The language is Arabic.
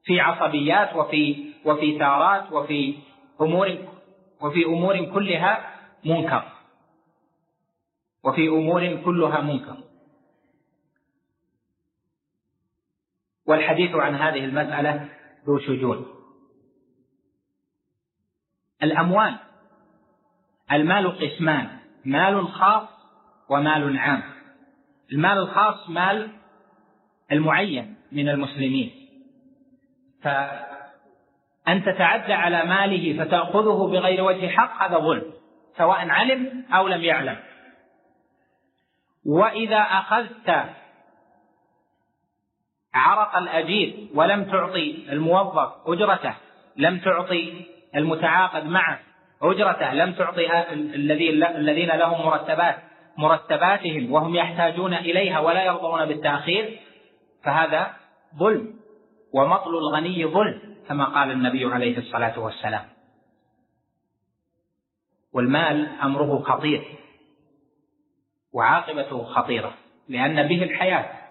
في عصبيات وفي ثارات وفي أمور كلها منكر، والحديث عن هذه المسألة ذو شجون. الأموال، المال قسمان: مال خاص ومال عام. المال الخاص مال المعين من المسلمين، فأن تتعدى على ماله فتأخذه بغير وجه حق هذا ظلم، سواء علم أو لم يعلم. وإذا أخذت عرق الأجير ولم تعطي الموظف أجرته، لم تعطي المتعاقد معه أجرته، لم تعطي الذين لهم مرتباتهم وهم يحتاجون إليها ولا يرضون بالتأخير، فهذا ظلم، ومطل الغني ظلم كما قال النبي عليه الصلاة والسلام. والمال أمره خطير وعاقبته خطيرة، لأن به الحياة،